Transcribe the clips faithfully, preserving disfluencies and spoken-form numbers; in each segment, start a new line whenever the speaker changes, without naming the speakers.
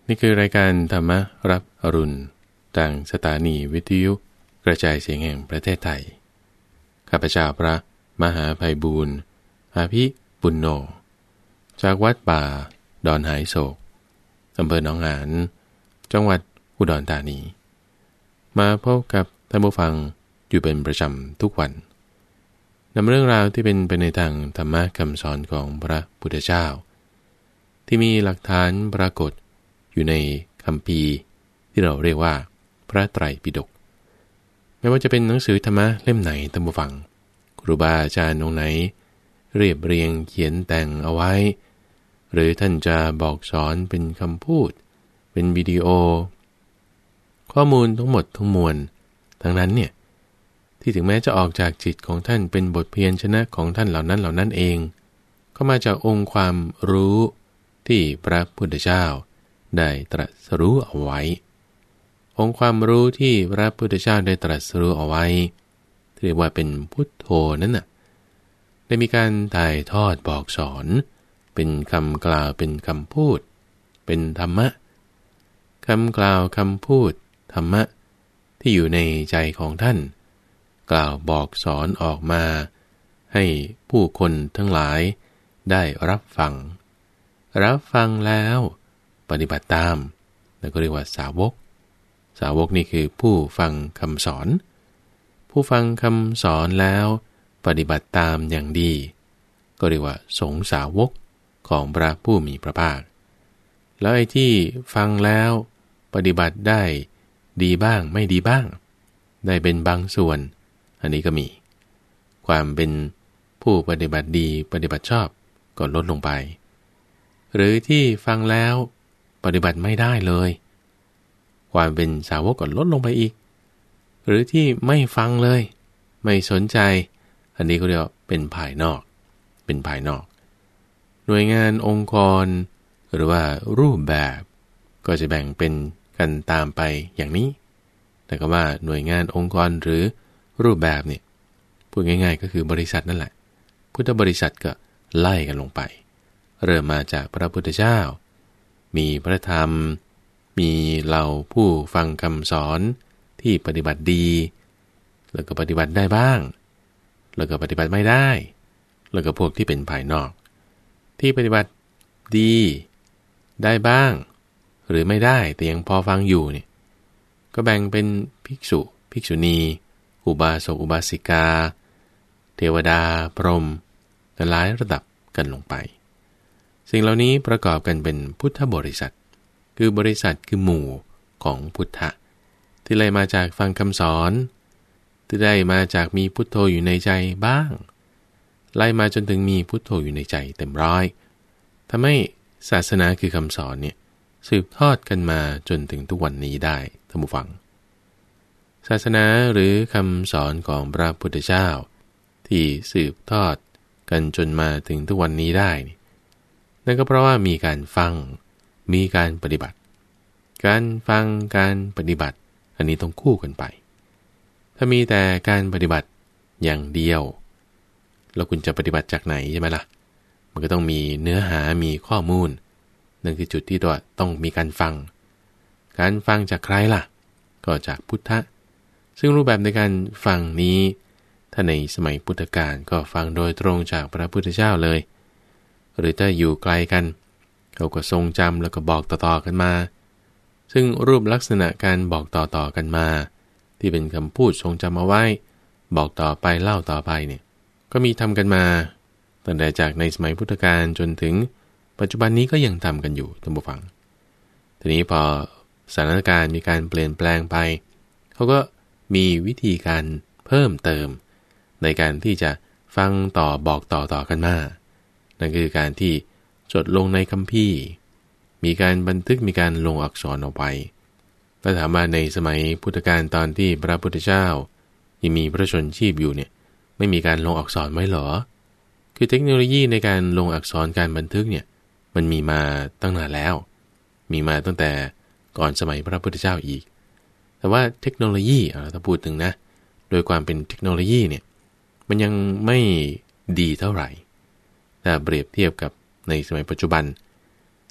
นี่คือรายการธรรมรับอรุณทางสถานีวิทยุกระจายเสียงแห่งประเทศไทยข้าพเจ้าพระมหาไพบูลย์อาภิปุณโญจากวัดป่าดอนหายโศกอำเภอหนองหานจังหวัดอุดรธานีมาพบกับท่านผู้ฟังอยู่เป็นประจำทุกวันนำเรื่องราวที่เป็นไปในทางธรรมะคำสอนของพระพุทธเจ้าที่มีหลักฐานปรากฏอยู่ในคัมภีร์ที่เราเรียกว่าพระไตรปิฎกไม่ว่าจะเป็นหนังสือธรรมะเล่มไหนท่านผู้ฟังครูบาอาจารย์องค์ไหนเรียบเรียงเขียนแต่งเอาไว้หรือท่านจะบอกสอนเป็นคำพูดเป็นวิดีโอข้อมูลทั้งหมดทั้งมวลทั้งนั้นเนี่ยที่ถึงแม้จะออกจากจิตของท่านเป็นบทเพียรชนะของท่านเหล่านั้นเหล่านั้นเองก็มาจากองค์ความรู้ที่พระพุทธเจ้าได้ตรัสรู้เอาไว้องค์ความรู้ที่พระพุทธเจ้าได้ตรัสรู้เอาไว้เรียกว่าเป็นพุทโธนั้นน่ะได้มีการถ่ายทอดบอกสอนเป็นคำกล่าวเป็นคำพูดเป็นธรรมะคำกล่าวคำพูดธรรมะที่อยู่ในใจของท่านกล่าวบอกสอนออกมาให้ผู้คนทั้งหลายได้รับฟังรับฟังแล้วปฏิบัติตามนั่นก็เรียกว่าสาวกสาวกนี่คือผู้ฟังคำสอนผู้ฟังคำสอนแล้วปฏิบัติตามอย่างดีก็เรียกว่าสงฆ์สาวกของพระผู้มีพระภาคแล้วไอ้ที่ฟังแล้วปฏิบัติได้ดีบ้างไม่ดีบ้างได้เป็นบางส่วนอันนี้ก็มีความเป็นผู้ปฏิบัติดีปฏิบัติชอบก็ลดลงไปหรือที่ฟังแล้วปฏิบัติไม่ได้เลยความเป็นสาวกก็ลดลงไปอีกหรือที่ไม่ฟังเลยไม่สนใจอันนี้ก็เรียกว่าเป็นภายนอกเป็นภายนอกหน่วยงานองค์กรหรือว่ารูปแบบก็จะแบ่งเป็นกันตามไปอย่างนี้แต่ก็ว่าหน่วยงานองค์กรหรือรูปแบบเนี่ยพูดง่ายๆก็คือบริษัทนั่นแหละพุทธบริษัทก็ไล่กันลงไปเริ่มมาจากพระพุทธเจ้ามีพระธรรมมีเหล่าผู้ฟังคำสอนที่ปฏิบัติดีแล้วก็ปฏิบัติได้บ้างแล้วก็ปฏิบัติไม่ได้แล้วก็พวกที่เป็นภายนอกที่ปฏิบัติดีได้บ้างหรือไม่ได้แต่ยังพอฟังอยู่เนี่ยก็แบ่งเป็นภิกษุภิกษุณีอุบาสกอุบาสิกาเทวดาพรหมหลายระดับกันลงไปสิ่งเหล่านี้ประกอบกันเป็นพุทธบริษัทคือบริษัทคือหมู่ของพุทธะที่ไล่มาจากฟังคำสอนที่ได้มาจากมีพุทโธอยู่ในใจบ้างไล่มาจนถึงมีพุทโธอยู่ในใจเต็มร้อยทำให้ศาสนาคือคำสอนเนี่ยสืบทอดกันมาจนถึงทุกวันนี้ได้ท่านผู้ฟังศาสนาหรือคำสอนของพระพุทธเจ้าที่สืบทอดกันจนมาถึงทุกวันนี้ได้นั่นก็เพราะว่ามีการฟังมีการปฏิบัติการฟังการปฏิบัติอันนี้ต้องคู่กันไปถ้ามีแต่การปฏิบัติอย่างเดียวแล้วคุณจะปฏิบัติจากไหนใช่ไหมล่ะมันก็ต้องมีเนื้อหามีข้อมูลนั่นคือจุดที่ตัวต้องมีการฟังการฟังจากใครล่ะก็จากพุทธะซึ่งรูปแบบในการฟังนี้ถ้าในสมัยพุทธกาลก็ฟังโดยตรงจากพระพุทธเจ้าเลยหรือถ้าอยู่ไกลกันเขาก็ทรงจำแล้วก็บอกต่อๆกันมาซึ่งรูปลักษณะการบอกต่อๆกันมาที่เป็นคำพูดทรงจำเอาไว้บอกต่อไปเล่าต่อไปเนี่ยก็มีทำกันมาตั้งแต่จากในสมัยพุทธกาลจนถึงปัจจุบันนี้ก็ยังทำกันอยู่ท่านผู้ฟังทีนี้พอสถานการณ์มีการเปลี่ยนแปลงไปเขาก็มีวิธีการเพิ่มเติมในการที่จะฟังต่อบอกต่อต่อกันมานั่นคือการที่จดลงในคัมภีร์มีการบันทึกมีการลงอักษรเอาไว้ถ้าถามว่าในสมัยพุทธกาลตอนที่พระพุทธเจ้ายังมีพระชนชีพอยู่เนี่ยไม่มีการลงอักษรไว้หรอคือเทคโนโลยีในการลงอักษรการบันทึกเนี่ยมันมีมาตั้งนานแล้วมีมาตั้งแต่ก่อนสมัยพระพุทธเจ้าอีกแต่ว่าเทคโนโลยีถ้าพูดถึงนะโดยความเป็นเทคโนโลยีเนี่ยมันยังไม่ดีเท่าไหร่ถ้าเปรียบเทียบกับในสมัยปัจจุบัน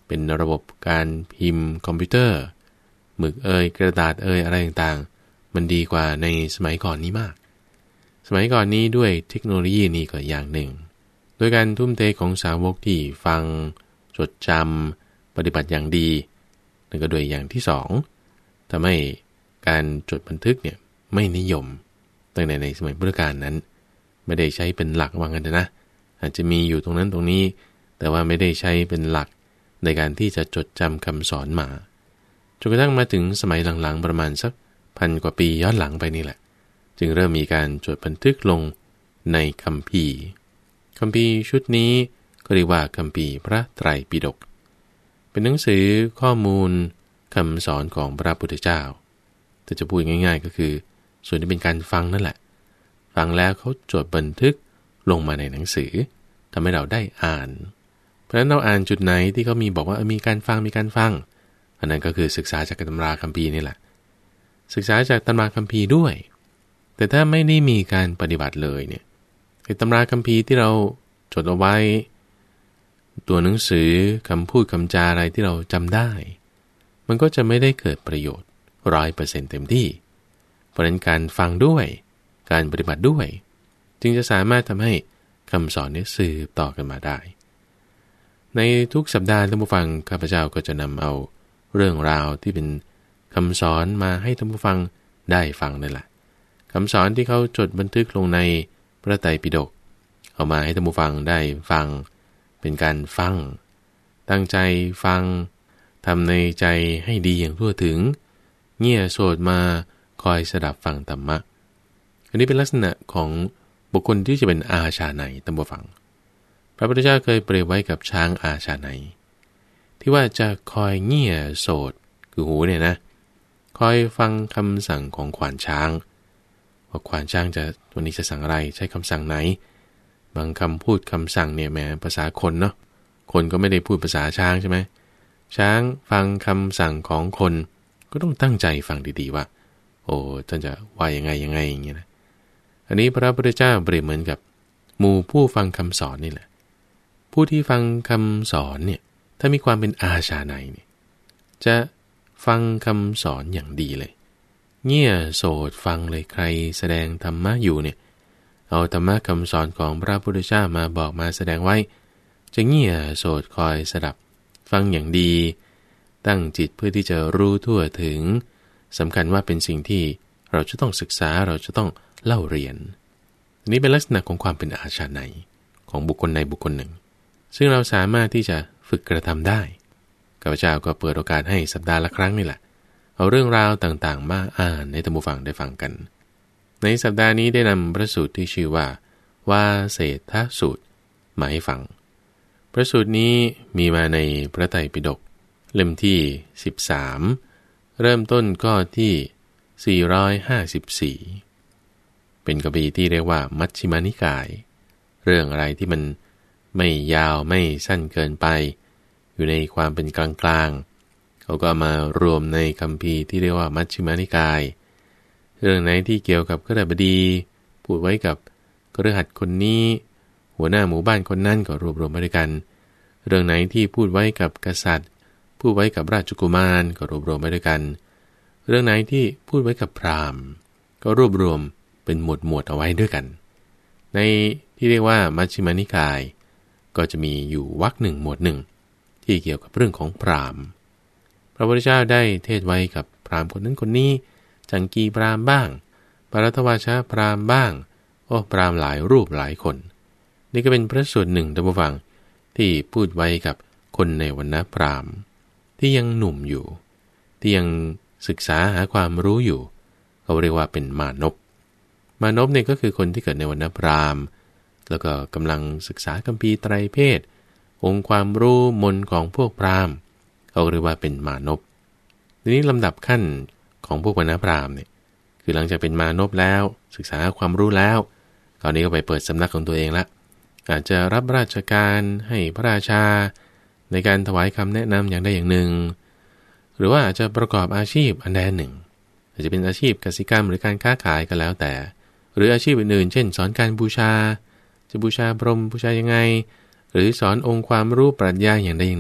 เป็นระบบการพิมพ์คอมพิวเตอร์หมึกเอ่ยกระดาษเอ่ยอะไรต่างๆมันดีกว่าในสมัยก่อนนี้มากสมัยก่อนนี้ด้วยเทคโนโลยีนี้ก็อย่างหนึ่งโดยการทุ่มเทของสาวกที่ฟังจดจำปฏิบัติอย่างดีนั่นก็ด้วยอย่างที่สองทำให้การจดบันทึกเนี่ยไม่นิยมตั้งแต่ในสมัยพุทธกาลนั้นไม่ได้ใช้เป็นหลักว่างั้นนะอาจจะมีอยู่ตรงนั้นตรงนี้แต่ว่าไม่ได้ใช้เป็นหลักในการที่จะจดจำคำสอนมาจนกระทั่งมาถึงสมัยหลังๆประมาณสักพันกว่าปีย้อนหลังไปนี่แหละจึงเริ่มมีการจดบันทึกลงในคัมภีร์คัมภีร์ชุดนี้ก็เรียกว่าคัมภีร์พระไตรปิฎกเป็นหนังสือข้อมูลคำสอนของพระพุทธเจ้าแต่จะพูดง่ายๆก็คือส่วนที่เป็นการฟังนั่นแหละฟังแล้วเขาจดบันทึกลงมาในหนังสือทำให้เราได้อ่านเพราะฉะนั้นเราอ่านจุดไหนที่เขามีบอกว่ามีการฟังมีการฟังอันนั้นก็คือศึกษาจากตำราคัมภีร์นี่แหละศึกษาจากตำราคัมภีร์ด้วยแต่ถ้าไม่ได้มีการปฏิบัติเลยเนี่ยไอ้ตำราคัมภีร์ที่เราจดเอาไว้ตัวหนังสือคำพูดคำจาอะไรที่เราจำได้มันก็จะไม่ได้เกิดประโยชน์ร้อยเปอร์เซ็นต์เต็มที่เพราะฉะนั้นการฟังด้วยการปฏิบัติด้วยจึงจะสามารถทำให้คำสอนนี้สืบต่อกันมาได้ในทุกสัปดาห์ท่านผู้ฟังข้าพเจ้าก็จะนำเอาเรื่องราวที่เป็นคำสอนมาให้ท่านผู้ฟังได้ฟังนั่นแหละคำสอนที่เขาจดบันทึกลงในพระไตรปิฎกเอามาให้ท่านผู้ฟังได้ฟังเป็นการฟังตั้งใจฟังทำในใจให้ดีอย่างทั่วถึงเงี่ยโสดมาคอยสดับฟังธรรมะอันนี้เป็นลักษณะของบุคคลที่จะเป็นอาชาไนย์ท่านผู้ฟังพระพุทธเจ้าเคยเปรียบไว้กับช้างอาชาไนย์ที่ว่าจะคอยเงี่ยโสดคือหูเนี่ยนะคอยฟังคำสั่งของขวานช้างว่าขวานช้างจะวันนี้จะสั่งอะไรใช้คำสั่งไหนบางคำพูดคำสั่งเนี่ยแม้ภาษาคนเนาะคนก็ไม่ได้พูดภาษาช้างใช่ไหมช้างฟังคำสั่งของคนก็ต้องตั้งใจฟังดีๆว่าโอ้ท่านจะว่ายังไงยังไงอย่างเงี้ยนะอันนี้พระพุทธเจ้าเปรียบเหมือนกับหมู่ผู้ฟังคำสอนนี่แหละผู้ที่ฟังคำสอนเนี่ยถ้ามีความเป็นอาชาไนย์เนี่ยจะฟังคำสอนอย่างดีเลยเงี่ยโสดฟังเลยใครแสดงธรรมะอยู่เนี่ยเอาธรรมะคำสอนของพระพุทธเจ้ามาบอกมาแสดงไว้จะเงี่ยโสดคอยสดับฟังอย่างดีตั้งจิตเพื่อที่จะรู้ทั่วถึงสำคัญว่าเป็นสิ่งที่เราจะต้องศึกษาเราจะต้องเล่าเรียนนี้เป็นลักษณะของความเป็นอาชาไนย์ของบุคคลในบุคคลหนึ่งซึ่งเราสามารถที่จะฝึกกระทำได้ข้าพเจ้าก็เปิดโอกาสให้สัปดาห์ละครั้งนี่แหละเอาเรื่องราวต่างๆมาอ่านให้ท่านผู้ฟังได้ฟังกันในสัปดาห์นี้ได้นำพระสูตรที่ชื่อว่าวาเสทสูตรมาให้ฟังพระสูตรนี้มีมาในพระไตรปิฎกเล่มที่สิบสามเริ่มต้นก็ที่สี่ร้อยห้าสิบสี่เป็นคัมภีร์ที่เรียกว่ามัชฌิมานิกายเรื่องอะไรที่มันไม่ยาวไม่สั้นเกินไปอยู่ในความเป็นกลางๆเขาก็มารวมในคัมภีร์ที่เรียกว่ามัชฌิมานิกายเรื่องไหนที่เกี่ยวกับคฤบดีพูดไว้กับคฤหัสถ์คนนี้หัวหน้าหมู่บ้านคนนั้นก็รวบรวมมาด้วยกันเรื่องไหนที่พูดไว้กับกษัตริย์พูดไว้กับราชกุมารก็รวบรวมมาด้วยกันเรื่องไหนที่พูดไว้กับพราหมณ์ก็รวบรวมเป็นหมวดหมวดเอาไว้ด้วยกันในที่เรียกว่ามัชฌิมานิกายก็จะมีอยู่วรรคหนึ่งหมวดหนึ่งที่เกี่ยวกับเรื่องของพราหมณ์พระพุทธเจ้าได้เทศไว้กับพราหมณ์คนนั้นคนนี้จังกีพราหมณ์บ้างปรัตถวาชพราหมณ์บ้างโอ้พราหมณ์หลายรูปหลายคนนี่ก็เป็นพระสูตรหนึ่งท่านผู้ฟังที่พูดไว้กับคนในวรรณพราหมณ์ที่ยังหนุ่มอยู่ที่ยังศึกษาหาความรู้อยู่เขาเรียกว่าเป็นมานพมานพเนี่ยก็คือคนที่เกิดในวรรณพราหมณ์แล้วก็กำลังศึกษาคัมภีร์ไตรเพศองค์ความรู้มนของพวกพราหมณ์เขาเรียกว่าเป็นมานพทีนี้ลำดับขั้นของพวกวรรณพราหมณ์เนี่ยคือหลังจากเป็นมานพแล้วศึกษาความรู้แล้วคราวนี้ก็ไปเปิดสำนักของตัวเองละอาจจะรับราชการให้พระราชาในการถวายคำแนะนำอย่างใดอย่างหนึ่งหรือว่าอาจจะประกอบอาชีพอันใดหนึ่งอาจจะเป็นอาชีพกสิกรรมหรือการค้าขายก็แล้วแต่หรืออาชีพอื่นๆเช่นสอนการบูชาจะบูชาพรหมบูชายังไงหรือสอนองค์ความรู้ปรัชญาอย่างใดอย่างหนึ่ง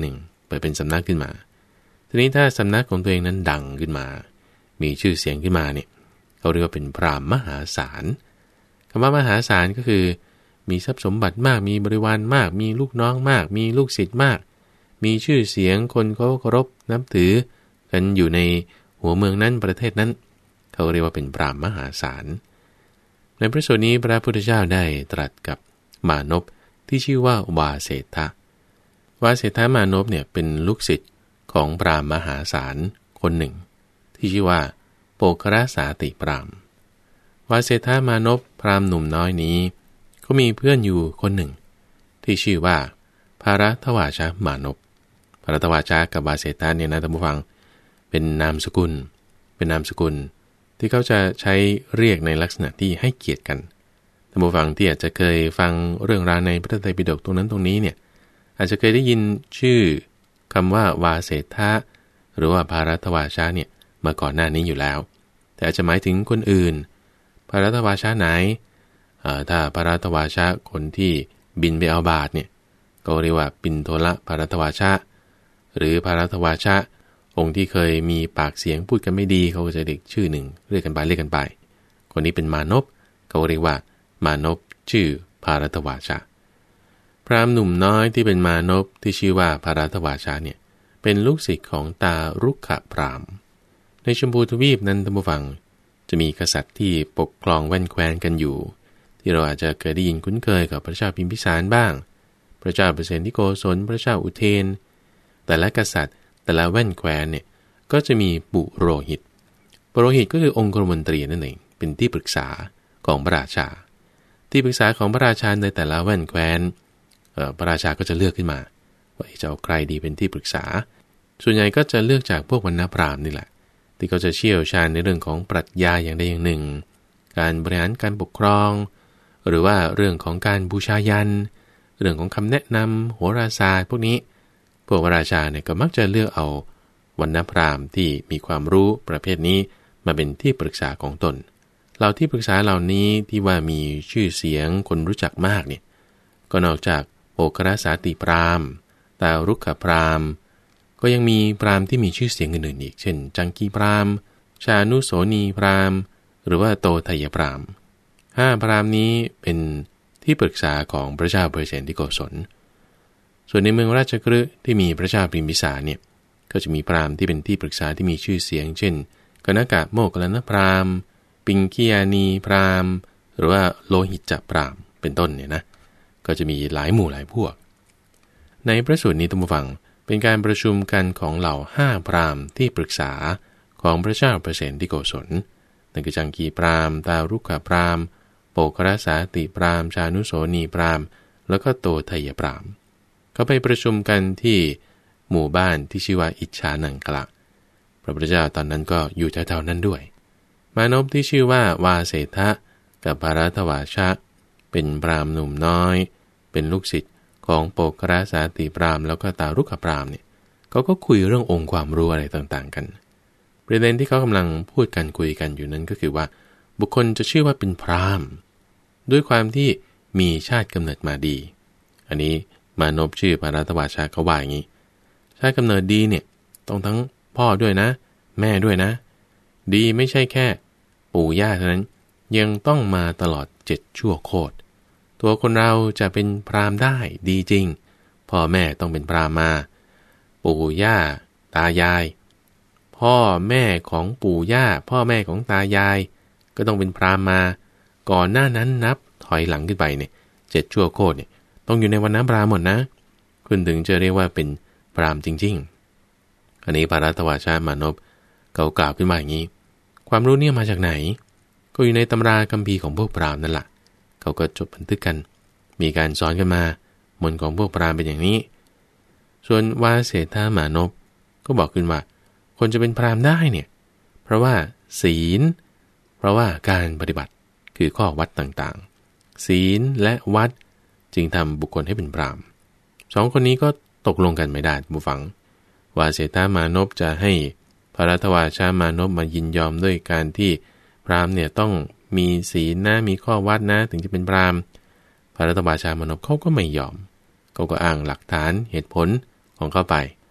เปิดเป็นสำนักขึ้นมาทีนี้ถ้าสำนักของตัวเองนั้นดังขึ้นมามีชื่อเสียงขึ้นมาเนี่ยเขาเรียกว่าเป็นพราหมณ์มหาศาลคำว่ามหาศาลก็คือมีทรัพย์สมบัติมากมีบริวารมากมีลูกน้องมากมีลูกศิษย์มากมีชื่อเสียงคนเขาเคารพนับถือกันอยู่ในหัวเมืองนั้นประเทศนั้นเขาเรียกว่าเป็นพราหมณ์มหาศาลในพระสูตรนี้พระพุทธเจ้าได้ตรัสกับมานพที่ชื่อว่าวาเสทะวาเสทะมานพเนี่ยเป็นลูกศิษย์ของพราหมณ์มหาศาลคนหนึ่งที่ชื่อว่าโปกรสาติพราหมณ์วาเสทะมานพพราหมณ์หนุ่มน้อยนี้ก็มีเพื่อนอยู่คนหนึ่งที่ชื่อว่าภารทวาชมานพภารทวาชกับวาเสทะเนี่ยนะท่านผู้ฟังเป็นนามสกุลเป็นนามสกุลที่เขาจะใช้เรียกในลักษณะที่ให้เกียรติกันท่านผู้ฟังที่อาจจะเคยฟังเรื่องราวในพระไตรปิฎกตรงนั้นตรงนี้เนี่ยอาจจะเคยได้ยินชื่อคำว่าวาเสทะหรือว่าภารทวาชเนี่ยมาก่อนหน้านี้อยู่แล้วแต่อาจจะหมายถึงคนอื่นภารทวาชไหนถ้าภารทวาชคนที่บินไปเอาบาตรเนี่ยก็เรียกว่าปินโทละภารทวาชหรือภารทวาชองค์ที่เคยมีปากเสียงพูดกันไม่ดีเขาก็จะเรียกชื่อหนึ่งเรียกกันไปเรียกกันไปคนนี้เป็นมานพเขาเรียกว่ามานพชื่อภารทวาชพราหมณ์หนุ่มน้อยที่เป็นมานพที่ชื่อว่าภารทวาชเนี่ยเป็นลูกศิษย์ของตารุกขพราหมณ์ในชมพูทวีปนั้นท่านผู้ฟังจะมีกษัตริย์ที่ปกครองแว่นแคว้นกันอยู่ที่เราอาจจะเคยได้ยินคุ้นเคยกับพระเจ้าพิมพิสารบ้างพระเจ้าเปรตที่โกศลพระเจ้าอุเทนแต่ละกษัตริย์แต่ละแว่นแคว้นเนี่ยก็จะมีปุโรหิตปุโรหิตก็คือองค์กรมนตรีนั่นเองเป็นที่ปรึกษาของพระราชาที่ปรึกษาของพระราชาในแต่ละแว่นแคว้นพระราชาก็จะเลือกขึ้นมาว่าจะเอาใครดีเป็นที่ปรึกษาส่วนใหญ่ก็จะเลือกจากพวกวรรณพราหมณ์นี่แหละที่เขาจะเชี่ยวชาญในเรื่องของปรัชญาอย่างใดอย่างหนึ่งการบริหารการปกครองหรือว่าเรื่องของการบูชายัญเรื่องของคำแนะนำโหราศาสตร์พวกนี้พวกพระราชาเนี่ยก็มักจะเลือกเอาวรรณพราหมณ์ที่มีความรู้ประเภทนี้มาเป็นที่ปรึกษาของตนเหล่าที่ปรึกษาเหล่านี้ที่ว่ามีชื่อเสียงคนรู้จักมากเนี่ยก็นอกจากโอกรสาติพราหมณ์ตารุกขพราหมณ์ก็ยังมีพราหมณ์ที่มีชื่อเสียงอื่นๆอีกเช่นจังกีพราหมณ์ชานุโสนีพราหมณ์หรือว่าโตไทยพราหมณ์ห้าพราหมณ์นี้เป็นที่ปรึกษาของพระเจ้าเปรตที่โกศลส่วนในเมืองราชคฤห์ที่มีพระเจ้าพิมพิสารเนี่ยก็จะมีพราหมณ์ที่เป็นที่ปรึกษาที่มีชื่อเสียงเช่นกนกะโมคคัลลานพราหมณ์ปิงคียานีพราหมณ์หรือว่าโลหิตจพราหมณ์เป็นต้นเนี่ยนะก็จะมีหลายหมู่หลายพวกในพระสูตรนี้ท่านผู้ฟังเป็นการประชุมกันของเหล่าห้าพราหมณ์ที่ปรึกษาของพระเจ้าเปรตที่โกศลนั่นคือจังกีพราหมณ์ตารุกขพราหมณ์โปกรสาติพราหมณ์ชานุโสนีพราหมณ์แล้วก็โตไทยพราหมณ์เขาไปประชุมกันที่หมู่บ้านที่ชื่อว่าอิจฉานังกละพระพุทธเจ้าตอนนั้นก็อยู่แถวๆนั้นด้วยมานพที่ชื่อว่าวาเสทะกับภารทวาชะเป็นพราหมณ์หนุ่มน้อยเป็นลูกศิษย์ของโปกรสาติพราหมณ์แล้วก็ตารุกขพราหมณ์เนี่ยเขาก็คุยเรื่ององค์ความรู้อะไรต่างๆกันประเด็นที่เขากำลังพูดกันคุยกันอยู่นั้นก็คือว่าบุคคลจะชื่อว่าเป็นพราหมณ์ด้วยความที่มีชาติกำเนิดมาดีอันนี้มานพชื่อภารทวาชะเขาว่าอย่างนี้ชาติกำเนิดดีเนี่ยต้องทั้งพ่อด้วยนะแม่ด้วยนะดีไม่ใช่แค่ปู่ย่าเท่านั้นยังต้องมาตลอดเจ็ดชั่วโคตรตัวคนเราจะเป็นพราหมณ์ได้ดีจริงพ่อแม่ต้องเป็นพราหมณ์มาปู่ย่าตายายพ่อแม่ของปู่ย่าพ่อแม่ของตายายก็ต้องเป็นพราหมณ์มาก่อนหน้านั้นนับถอยหลังขึ้นไปเนี่ยเจ็ดชั่วโคตรเนี่ยต้องอยู่ในวรรณพราหมณ์หมดนะคุณถึงจะเรียกว่าเป็นพราหมณ์จริงๆอันนี้ภารทวาชมานพเขากล่าวขึ้นมาอย่างนี้ความรู้เนี่ยมาจากไหนก็อยู่ในตำราคัมภีร์ของพวกพราหมณ์นั่นแหละเขาก็จดบันทึกกันมีการสอนกันมามนต์ของพวกพราหมณ์เป็นอย่างนี้ส่วนวาเสทมานพก็บอกขึ้นว่าคนจะเป็นพราหมณ์ได้เนี่ยเพราะว่าศีลเพราะว่าการปฏิบัติคือข้อวัดต่างๆศีลและวัดจึงทำบุคคลให้เป็นพราหมณ์สองคนนี้ก็ตกลงกันไม่ได้ผู้ฟังวาเสทมานพจะให้ภารทวาชมานพมายินยอมด้วยการที่พราหมณ์เนี่ยต้องมีศีลนะมีข้อวัดนะถึงจะเป็นพราหมณ์ภารทวาชมานพเขาก็ไม่ยอมเขาก็อ้างหลักฐานเหตุผลของเขาไป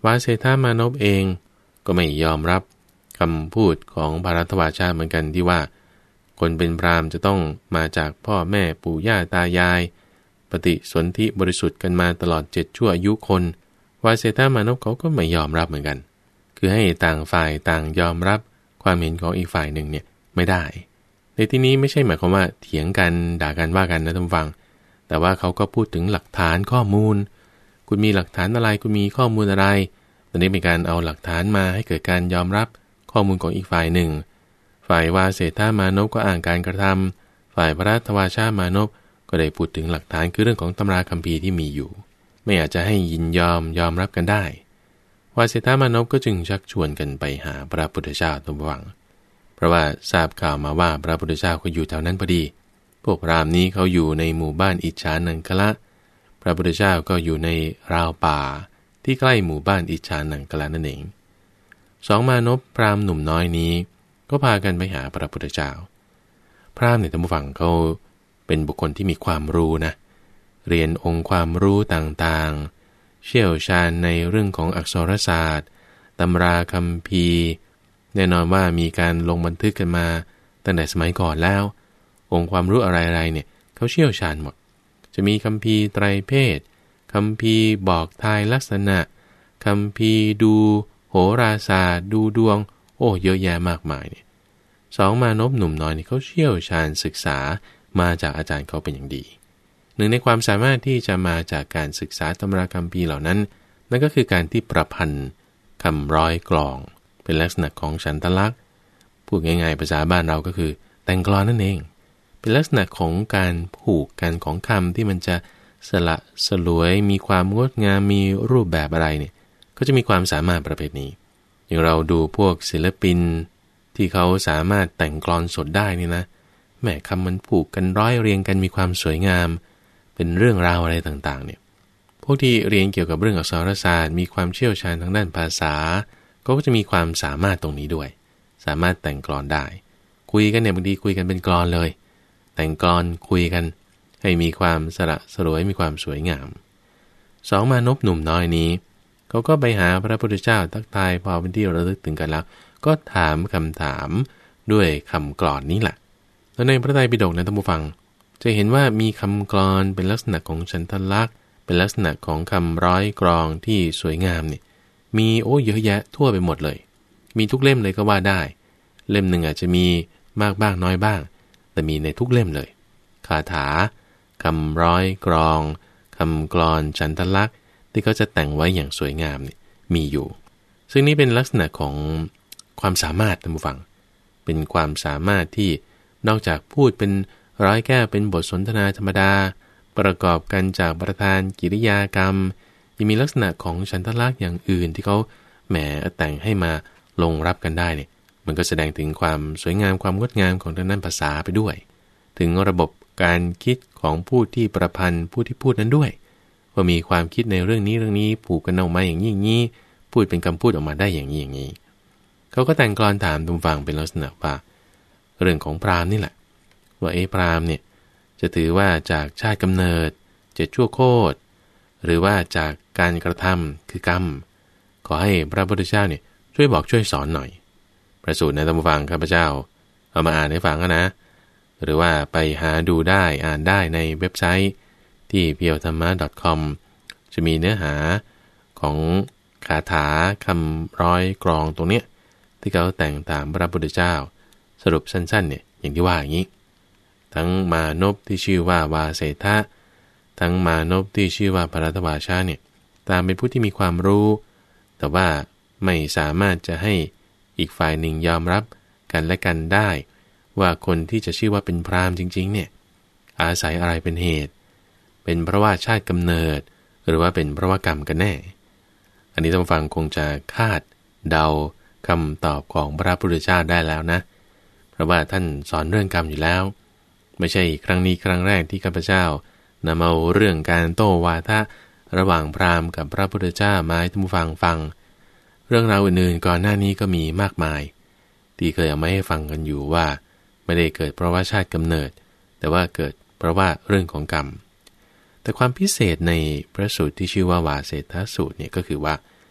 วาเสธามานพเองก็ไม่ยอมรับคำพูดของภรัตวาชาเหมือนกันที่ว่าคนเป็นพราหมณ์จะต้องมาจากพ่อแม่ปู่ย่าตายายปฏิสนธิบริสุทธิ์กันมาตลอดเจ็ดชั่วอายุคนวาเสธามานพเขาก็ไม่ยอมรับเหมือนกันคือให้ต่างฝ่ายต่างยอมรับความเห็นของอีกฝ่ายหนึ่งเนี่ยไม่ได้ในที่นี้ไม่ใช่หมายความว่าเถียงกันด่ากันว่ากันนะท่านฟังแต่ว่าเขาก็พูดถึงหลักฐานข้อมูลคุณมีหลักฐานอะไรคุณมีข้อมูลอะไรตอนนี้เป็นการเอาหลักฐานมาให้เกิดการยอมรับข้อมูลของอีกฝ่ายหนึ่งฝ่ายวาเสธามานพก็อ้างการกระทำฝ่ายพระรัตวาชามานพก็ได้พูดถึงหลักฐานคือเรื่องของตำราคัมภีร์ที่มีอยู่ไม่อาจจะให้ยินยอมยอมรับกันได้วาเสธามานพก็จึงชักชวนกันไปหาพระพุทธเจ้าตระวังเพราะว่าทราบข่าวมาว่าพระพุทธเจ้าก็อยู่แถวนั้นพอดีพวกพราหมณ์นี้เขาอยู่ในหมู่บ้านอิจฉานังคละพระพุทธเจ้าก็อยู่ในราวป่าที่ใกล้หมู่บ้านอิจฉานังคละนั่นเองสองมานพพราหมณ์หนุ่มน้อยนี้ก็พากันไปหาพระพุทธเจ้าพราหมณ์เนี่ยท่านผู้ฟังเขาเป็นบุคคลที่มีความรู้นะเรียนองค์ความรู้ต่างๆเชี่ยวชาญในเรื่องของอักษรศาสตร์ตำราคัมภีร์แน่นอนว่ามีการลงบันทึกกันมาตั้งแต่สมัยก่อนแล้วองค์ความรู้อะไรๆเนี่ยเขาเชี่ยวชาญหมดจะมีคัมภีร์ไตรเพศคัมภีร์บอกทายลักษณะคัมภีร์ดูโหราศาสตร์ดูดวงโอ้เยอะแยะมากมายเนี่ยสองมานพหนุ่มน้อยนี่เขาเชี่ยวชาญศึกษามาจากอาจารย์เขาเป็นอย่างดีหนึ่งในความสามารถที่จะมาจากการศึกษาตำราคัมภีร์เหล่านั้นนั่นก็คือการที่ประพันธ์คำร้อยกลองเป็นลักษณะของฉันทลักษณ์พูดง่ายๆภาษาบ้านเราก็คือแต่งกลอนนั่นเองเป็นลักษณะของการผูกกันของคำที่มันจะสละสลวยมีความงดงามมีรูปแบบอะไรเนี่ยก็จะมีความสามารถประเภทนี้อย่างเราดูพวกศิลปินที่เขาสามารถแต่งกลอนสดได้นี่นะแหมคำมันผูกกันร้อยเรียงกันมีความสวยงามเป็นเรื่องราวอะไรต่างๆเนี่ยพวกที่เรียนเกี่ยวกับเรื่องอักษรศาสตร์มีความเชี่ยวชาญทางด้านภาษาก็จะมีความสามารถตรงนี้ด้วยสามารถแต่งกลอนได้คุยกันเนี่ยบางทีคุยกันเป็นกลอนเลยแต่งกลอนคุยกันให้มีความสละสลวยมีความสวยงามสองมานพหนุ่มน้อยนี้เขาก็ไปหาพระพุทธเจ้าทักทายพอเป็นที่ระลึกถึงกันแล้วก็ถามคำถามด้วยคำกลอนนี้แหละแล้วในพระไตรปิฎกนะท่านผู้ฟังจะเห็นว่ามีคำกลอนเป็นลักษณะของฉันทลักษณ์เป็นลักษณะของคำร้อยกลองที่สวยงามนี่มีโอ้เยอะแยะทั่วไปหมดเลยมีทุกเล่มเลยก็ว่าได้เล่มหนึ่งอาจจะมีมากบ้างน้อยบ้างแต่มีในทุกเล่มเลยคาถาคำร้อยกลองคำกลอนฉันทลักษณ์ที่เขาจะแต่งไว้อย่างสวยงามนี่มีอยู่ซึ่งนี่เป็นลักษณะของความสามารถท่านผู้ฟังเป็นความสามารถที่นอกจากพูดเป็นร้อยแก้วเป็นบทสนทนาธรรมดาประกอบกันจากประธานกิริยากรรมยังมีลักษณะของฉันทลักษณ์อย่างอื่นที่เขาแหมแต่งให้มาลงรับกันได้เนี่ยมันก็แสดงถึงความสวยงามความงดงามของทางด้านภาษาไปด้วยถึงระบบการคิดของผู้ที่ประพันธ์ผู้ที่พูดนั้นด้วยว่ามีความคิดในเรื่องนี้เรื่องนี้ผูกกันออกมาอย่างนี้อย่างนี้พูดเป็นคำพูดออกมาได้อย่างนี้อย่างนี้เขาก็แต่งกลอนถามทุกฝั่งเป็นลักษณะว่าเรื่องของพราหมณ์นี่แหละว่าเอพราหมณ์เนี่ยจะถือว่าจากชาติกำเนิดเจ็ดชั่วโคตรหรือว่าจากการกระทำคือกรรมขอให้พระพุทธเจ้าเนี่ยช่วยบอกช่วยสอนหน่อยประสูตรในธรรมฟังข้าพเจ้าเอามาอ่านให้ฟังนะหรือว่าไปหาดูได้อ่านได้ในเว็บไซต์ที่ เพียวธรรมะ ดอท คอม จะมีเนื้อหาของคาถาคำร้อยกลองตรงเนี้ยที่เขาแต่งตามพระพุทธเจ้าสรุปสั้นๆเนี่ยอย่างที่ว่าอย่างนี้ทั้งมานพที่ชื่อว่าวาเสธะทั้งมานพที่ชื่อว่าภรัตวาชาเนี่ยตามเป็นผู้ที่มีความรู้แต่ว่าไม่สามารถจะให้อีกฝ่ายหนึ่งยอมรับกันและกันได้ว่าคนที่จะชื่อว่าเป็นพราหมณ์จริงๆเนี่ยอาศัยอะไรเป็นเหตุเป็นเพราะว่าชาติกำเนิดหรือว่าเป็นเพราะว่ากรรมกันแน่อันนี้ท่านฟังคงจะคาดเดาคำตอบของพระพุทธเจ้าได้แล้วนะเพราะว่าท่านสอนเรื่องกรรมอยู่แล้วไม่ใช่ครั้งนี้ครั้งแรกที่ข้าพเจ้านำเอาเรื่องการโต้วาทะระหว่างพราหมณ์กับพระพุทธเจ้ามาให้ท่านผู้ฟังฟังเรื่องราวอื่นๆก่อนหน้านี้ก็มีมากมายที่เคยเอามาให้ฟังกันอยู่ว่าไม่ได้เกิดเพราะว่าชาติกำเนิดแต่ว่าเกิดเพราะว่าเรื่องของกรรมแต่ความพิเศษในพระสูตรที่ชื่อว่าวาเสธสูตรเนี่ยก็คือว่าพ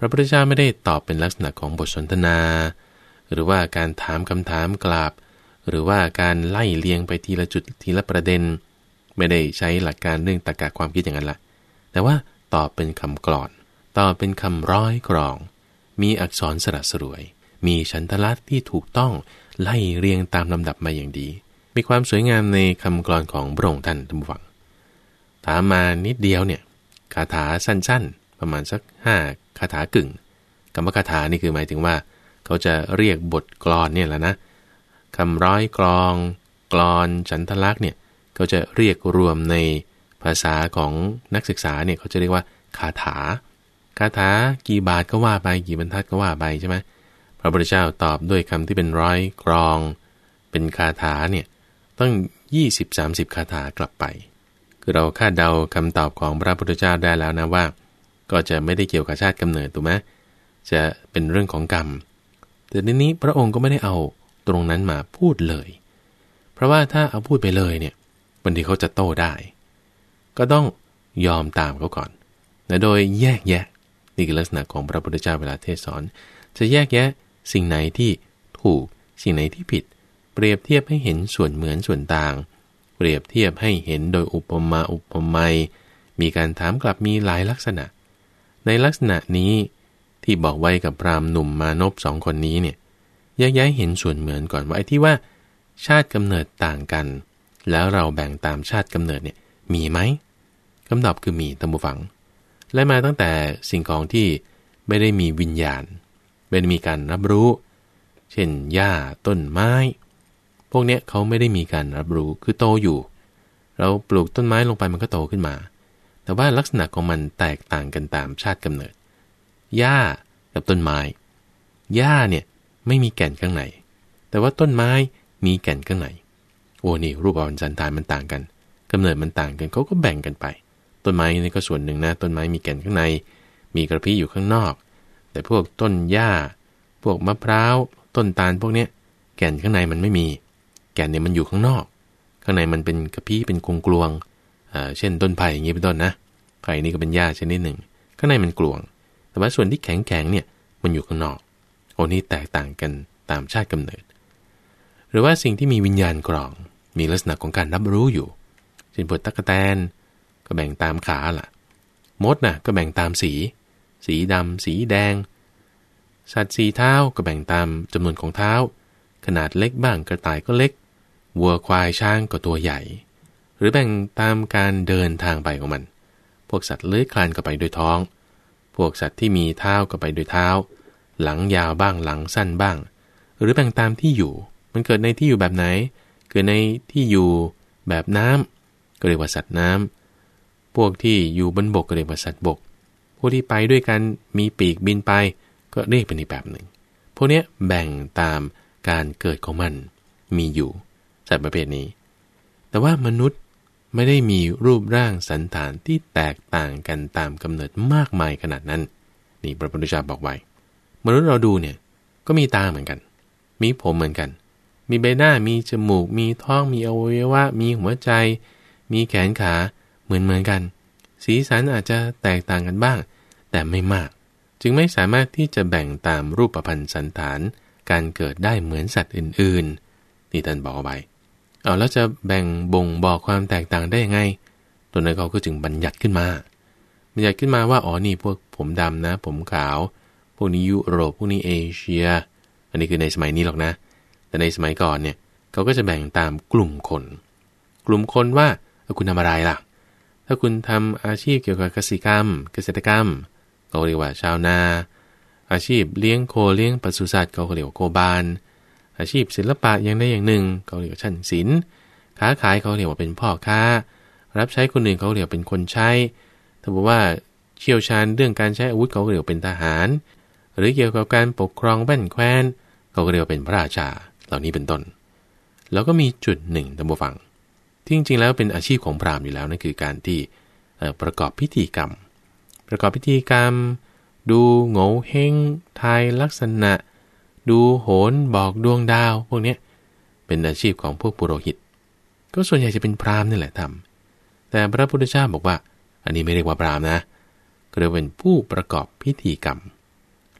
พระพุทธเจ้าไม่ได้ตอบเป็นลักษณะของบทสนทนาหรือว่าการถามคำถามกลับหรือว่าการไล่เลียงไปทีละจุดทีละประเด็นไม่ได้ใช้หลักการเรื่องตรรกะความคิดอย่างนั้นละแต่ว่าตอบเป็นคำกลอนตอบเป็นคำร้อยกรองมีอักษรสระสรวยมีฉันทลักษณ์ที่ถูกต้องไล่เรียงตามลำดับมาอย่างดีมีความสวยงามในคำกลอนของพระองค์ท่านท่านผู้ฟังถามมานิดเดียวเนี่ยคาถาสั้นๆประมาณสักห้าคาถากึ่งคำว่าคาถานี่คือหมายถึงว่าเขาจะเรียกบทกลอนเนี่ยแหละนะคำร้อยกรองกลอนฉันทลักษณ์เนี่ยเขาจะเรียกรวมในภาษาของนักศึกษาเนี่ยเขาจะเรียกว่าคาถาคาถากี่บาทก็ว่าไปกี่บรรทัดก็ว่าไปใช่ไหมพระพุทธเจ้าตอบด้วยคำที่เป็นร้อยกรองเป็นคาถาเนี่ยต้อง ยี่สิบถึงสามสิบ คาถากลับไปคือเราคาดเดาคำตอบของพระพุทธเจ้าได้แล้วนะว่าก็จะไม่ได้เกี่ยวกับชาติกำเนิดถูกไหมจะเป็นเรื่องของกรรมแต่ทีนี้พระองค์ก็ไม่ได้เอาตรงนั้นมาพูดเลยเพราะว่าถ้าเอาพูดไปเลยเนี่ยบางทีเขาจะโต้ได้ก็ต้องยอมตามเขาก่อนและโดยแยกแยะนี่คือลักษณะของพระพุทธเจ้าเวลาเทศสอนจะแยกแยะสิ่งไหนที่ถูกสิ่งไหนที่ผิดเปรียบเทียบให้เห็นส่วนเหมือนส่วนต่างเปรียบเทียบให้เห็นโดยอุปมาอุปไมยมีการถามกลับมีหลายลักษณะในลักษณะนี้ที่บอกไว้กับพราหมณ์หนุ่มมานพสองคนนี้เนี่ยแยกแยะเห็นส่วนเหมือนก่อนว่าไอ้ที่ว่าชาติกำเนิดต่างกันแล้วเราแบ่งตามชาติกำเนิดเนี่ยมีไหมคำตอบคือมีท่านผู้ฟังและมาตั้งแต่สิ่งของที่ไม่ได้มีวิญญาณไม่ได้มีการรับรู้เช่นหญ้าต้นไม้พวกเนี้ยเขาไม่ได้มีการรับรู้คือโตอยู่เราปลูกต้นไม้ลงไปมันก็โตขึ้นมาแต่ว่าลักษณะของมันแตกต่างกันตามชาติกำเนิดหญ้ากับต้นไม้หญ้าเนี่ยไม่มีแก่นข้างในแต่ว่าต้นไม้มีแก่นข้างในโอ้นี่รูปพันธ์สันฐานมันต่างกันกำเนิดมันต่างกันเขาก็แบ่งกันไปต้นไม้นี่ก็ส่วนหนึ่งนะต้นไม้มีแก่นข้างในมีกระพี้อยู่ข้างนอกแต่พวกต้นหญ้าพวกมะพร้าวต้นตาลพวกเนี้ยแก่นข้างในมันไม่มีแก่นเนี่ยมันอยู่ข้างนอกข้างในมันเป็นกระพี้เป็นกลวงๆอ่าเช่นต้นไผ่อย่างนี้เป็นต้นนะไผ่นี่ก็เป็นหญ้าชนิดหนึ่งข้างในมันกลวงแต่ว่าส่วนที่แข็งๆเนี่ยมันอยู่ข้างนอกโอ้นี่แตกต่างกันตามชาติกำเนิดหรือว่าสิ่งที่มีวิญญาณกรองมีลักษณะของการรับรู้อยู่เช่นพวกตั๊กแตนก็แบ่งตามขาล่ะมดน่ะก็แบ่งตามสีสีดำสีแดงสัตว์สีเท้าก็แบ่งตามจำนวนของเท้าขนาดเล็กบ้างกระต่ายก็เล็กวัวควายช้างก็ตัวใหญ่หรือแบ่งตามการเดินทางไปของมันพวกสัตว์เลื้อยคลานก็ไปโดยท้องพวกสัตว์ที่มีเท้าก็ไปโดยเท้าหลังยาวบ้างหลังสั้นบ้างหรือแบ่งตามที่อยู่มันเกิดในที่อยู่แบบไหนเกิดในที่อยู่แบบน้ำก็เรียกว่าสัตว์น้ำพวกที่อยู่บนบกก็เรียกว่าสัตว์บกพวกที่ไปด้วยกันมีปีกบินไปก็เรียกเป็นอีกแบบหนึ่งพวกนี้แบ่งตามการเกิดของมันมีอยู่สัตว์ประเภทนี้แต่ว่ามนุษย์ไม่ได้มีรูปร่างสันฐานที่แตกต่างกันตามกำเนิดมากมายขนาดนั้นนี่พระพุทธเจ้าบอกไว้มนุษย์เราดูเนี่ยก็มีตาเหมือนกันมีผมเหมือนกันมีใบหน้ามีจมูกมีท้องมีอวัยวะมีหัวใจมีแขนขาเหมือนเหมือนกันสีสันอาจจะแตกต่างกันบ้างแต่ไม่มากจึงไม่สามารถที่จะแบ่งตามรูปพรรณสันฐานการเกิดได้เหมือนสัตว์อื่นๆนี่ท่านบอกเอาไว้เอาแล้วจะแบ่งบ่งบอกความแตกต่างได้ยังไงตัวนั้นเขาก็จึงบัญญัติขึ้นมาบัญญัติขึ้นมาว่าอ๋อนี่พวกผมดำนะผมขาวพวกนี้ยุโรปพวกนี้เอเชียอันนี้คือในสมัยนี้หรอกนะแต่ในสมัยก่อนเนี่ยเขาก็จะแบ่งตามกลุ่มคนกลุ่มคนว่าคุณทำอะไรล่ะถ้าคุณทำอาชีพเกี่ยวกับเกษตรกรรมเกษตรกรรมเขาเรียกว่าชาวนาอาชีพเลี้ยงโคเลี้ยงปศุสัตว์เขาเรียกว่าโคบาลอาชีพศิลปะอย่างใดอย่างหนึ่งเขาเรียกว่าช่างศิลป์ค้าขายเขาเรียกว่าเป็นพ่อค้ารับใช้คนอื่นเขาเรียกเป็นคนใช้ถ้าบอกว่าเชี่ยวชาญเรื่องการใช้อาวุธเขาเรียกเป็นทหารหรือเกี่ยวกับการปกครองแว่นแคว้นเขาเรียกว่าเป็นพระราชาเหล่านี้เป็นต้นแล้วก็มีจุดหนึ่งท่านผู้ฟังที่จริงๆแล้วเป็นอาชีพของพราหมณ์อยู่แล้วนั่นคือการที่ประกอบพิธีกรรมประกอบพิธีกรรมดูโง่เฮงทายลักษณะดูโหรบอกดวงดาวพวกนี้เป็นอาชีพของพวกปุโรหิตก็ส่วนใหญ่จะเป็นพราหมณ์นี่แหละทำแต่พระพุทธเจ้าบอกว่าอันนี้ไม่เรียกว่าพราหมณ์นะก็เรียกเป็นผู้ประกอบพิธีกรรม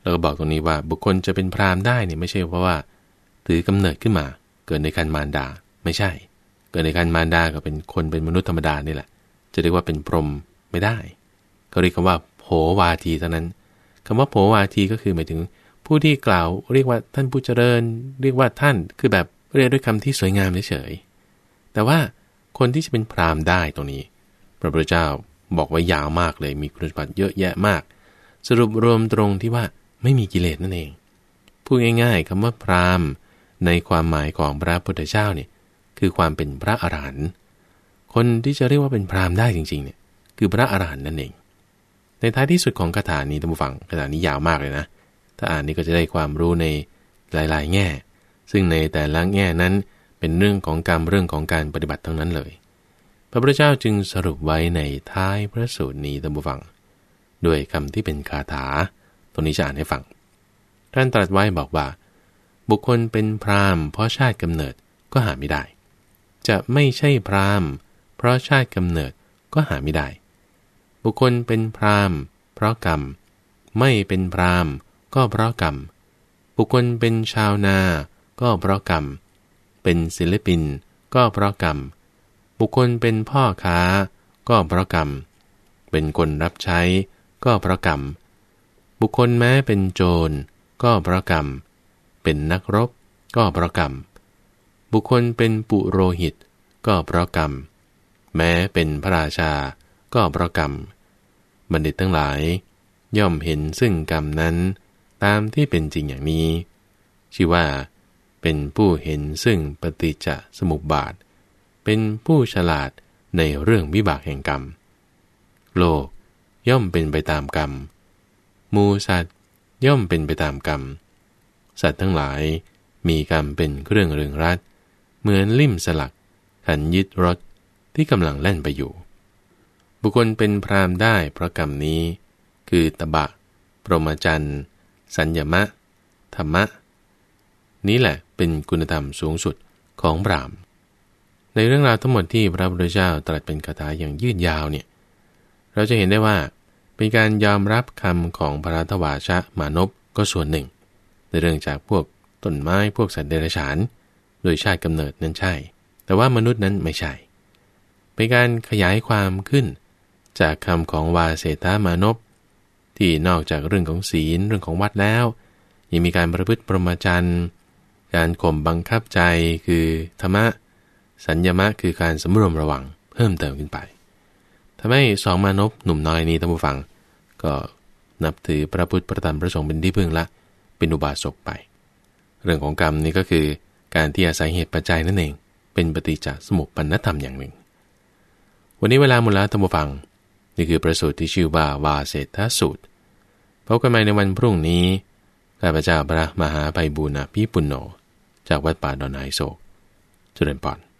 แล้วก็บอกตรงนี้ว่าบุคคลจะเป็นพราหมณ์ได้เนี่ยไม่ใช่เพราะว่าถือกำเนิดขึ้นมาเกิดในครรภ์มารดาไม่ใช่เกิดในครรภ์มารดาก็เป็นคนเป็นมนุษย์ธรรมดานี่แหละจะเรียกว่าเป็นพรหมไม่ได้เขาเรียกคำว่าโผวาทีเท่านั้นคำว่าโผวาทีก็คือหมายถึงผู้ที่กล่าวเรียกว่าท่านผู้เจริญเรียกว่าท่านคือแบบเรียกด้วยคำที่สวยงามเฉยๆแต่ว่าคนที่จะเป็นพราหมณ์ได้ตรงนี้พระพุทธเจ้าบอกไว้ยาวมากเลยมีคุณสมบัติเยอะแยะมากสรุปรวมตรงที่ว่าไม่มีกิเลสนั่นเองพูดง่ายๆคำว่าพราหมณ์ในความหมายของพระพุทธเจ้าเนี่ยคือความเป็นพระอรหันต์คนที่จะเรียกว่าเป็นพราหมณ์ได้จริงๆเนี่ยคือพระอรหันต์นั่นเองในท้ายที่สุดของคาถานี้ท่านผู้ฟังคาถานี้ยาวมากเลยนะถ้าอ่านนี้ก็จะได้ความรู้ในหลายๆแง่ซึ่งในแต่ละแง่นั้นเป็นเรื่องของกรรมเรื่องของการปฏิบัติทั้งนั้นเลยพระพุทธเจ้าจึงสรุปไว้ในท้ายพระสูตรนี้ท่านผู้ฟังด้วยคำที่เป็นคาถาตรงนี้จะอ่านให้ฟังท่านตรัสไว้บอกว่าบุคคลเป็นพราหมณ์เพราะชาติกำเนิดก็หาไม่ได้จะไม่ใช่พราหมณ์เพราะชาติกำเนิดก็หาไม่ได้บุคคลเป็นพราหมณ์เพราะกรรมไม่เป็นพราหมณ์ก็เพราะกรรมบุคคลเป็นชาวนาก็เพราะกรรมเป็นศิลปินก็เพราะกรรมบุคคลเป็นพ่อค้าก็เพราะกรรมเป็นคนรับใช้ก็เพราะกรรมบุคคลแม้เป็นโจรก็เพราะกรรมเป็นนักรบก็เพราะกรรมบุคคลเป็นปุโรหิตก็เพราะกรรมแม้เป็นพระราชาก็เพราะกรรมบัณฑิตทั้งหลายย่อมเห็นซึ่งกรรมนั้นตามที่เป็นจริงอย่างนี้ชื่อว่าเป็นผู้เห็นซึ่งปฏิจจสมุปบาทเป็นผู้ฉลาดในเรื่องวิบากแห่งกรรมโลกย่อมเป็นไปตามกรรมหมู่สัตว์ย่อมเป็นไปตามกรรมสัตว์ทั้งหลายมีกรรมเป็นเครื่องรึงรัดเหมือนลิ่มสลักขันยึดรถที่กำลังแล่นไปอยู่บุคคลเป็นพราหมณ์ได้เพราะกรรมนี้คือตบะพรหมจรรย์สัญญมะธรรมะนี้แหละเป็นคุณธรรมสูงสุดของพราหมณ์ในเรื่องราวทั้งหมดที่พระพุทธเจ้าตรัสเป็นคาถาอย่างยืดยาวเนี่ยเราจะเห็นได้ว่าเป็นการยอมรับคำของพระราตวาชมานพก็ส่วนหนึ่งในเรื่องจากพวกต้นไม้พวกสัตว์เดรัจฉานโดยชาติกำเนิดนั้นใช่แต่ว่ามนุษย์นั้นไม่ใช่เป็นการขยายความขึ้นจากคำของวาเสธามานพที่นอกจากเรื่องของศีลเรื่องของวัดแล้วยังมีการประพฤติพรหมจรรย์การข่มบังคับใจคือธรรมะสัญญมะคือการสำรวมระวังเพิ่มเติมขึ้นไปทำให้สองมานพหนุ่มน้อยนี้ท่านผู้ฟังก็นับถือพระพุทธพระธรรมพระสงฆ์เป็นที่พึ่งละเป็นอุบาสกไปเรื่องของกรรมนี่ก็คือการที่อาศัยเหตุปัจจัยนั่นเองเป็นปฏิจจสมุปปนธรรมอย่างหนึ่งวันนี้เวลาหมดแล้วท่านผู้ฟังนี่คือประสูตรที่ชื่อว่าวาเสธสูตรพบกันใหม่ในวันพรุ่งนี้ข้าพเจ้าพระมหาไพบูลย์อภิปุณโญจากวัดป่าดอนไฮโศกเจริญพร